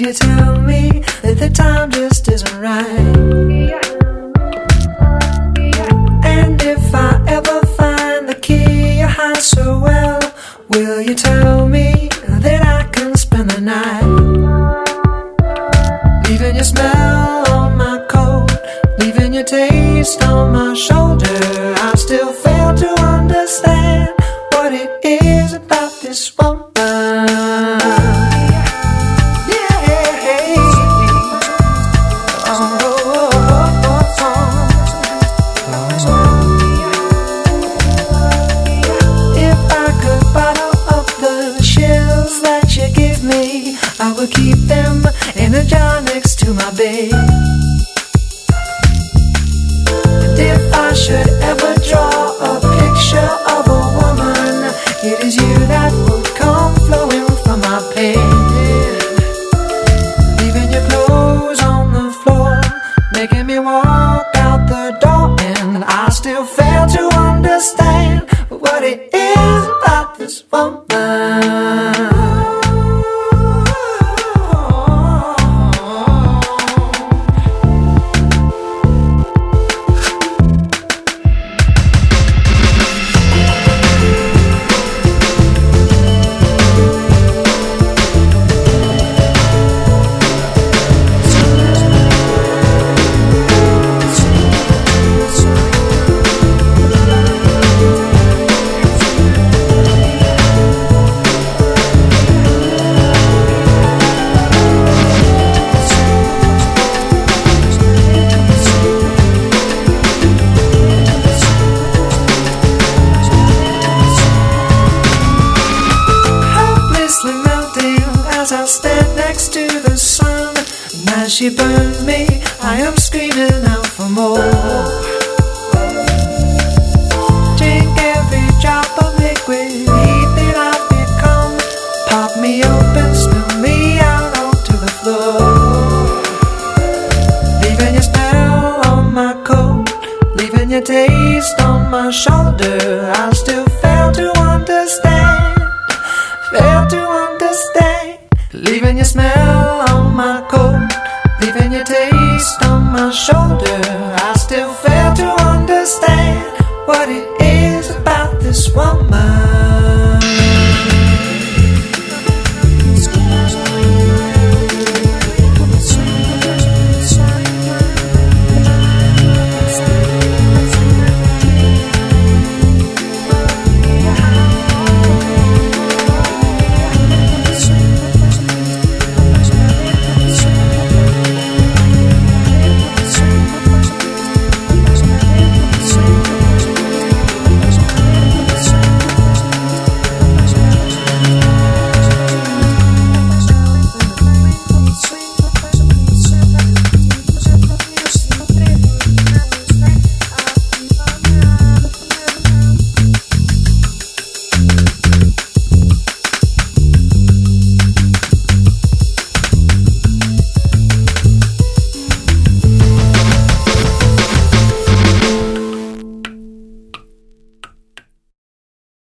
you tell me that the time just isn't right? And if I ever find the key you hide so well, will you tell me that I can spend the night? Leaving your smell on my coat, leaving your taste on my shoulder, I still fail to understand what it is about this woman. I will keep them in a jar next to my bed. And if I should ever draw a picture of a woman, it is you that would come flowing from my pen. Leaving your clothes on the floor, making me walk out the door, and I still fail to understand what it is about this woman. As I stand next to the sun, and as she burns me, I am screaming out for more. Drink every drop of liquid heat that I've become. Pop me open, spill me out onto the floor. Leaving your smell on my coat, leaving your taste on my shoulder, I still fail to understand, fail to understand. Leaving your smell on my coat, leaving your taste on my shoulder, I still fail to understand what it is about this woman.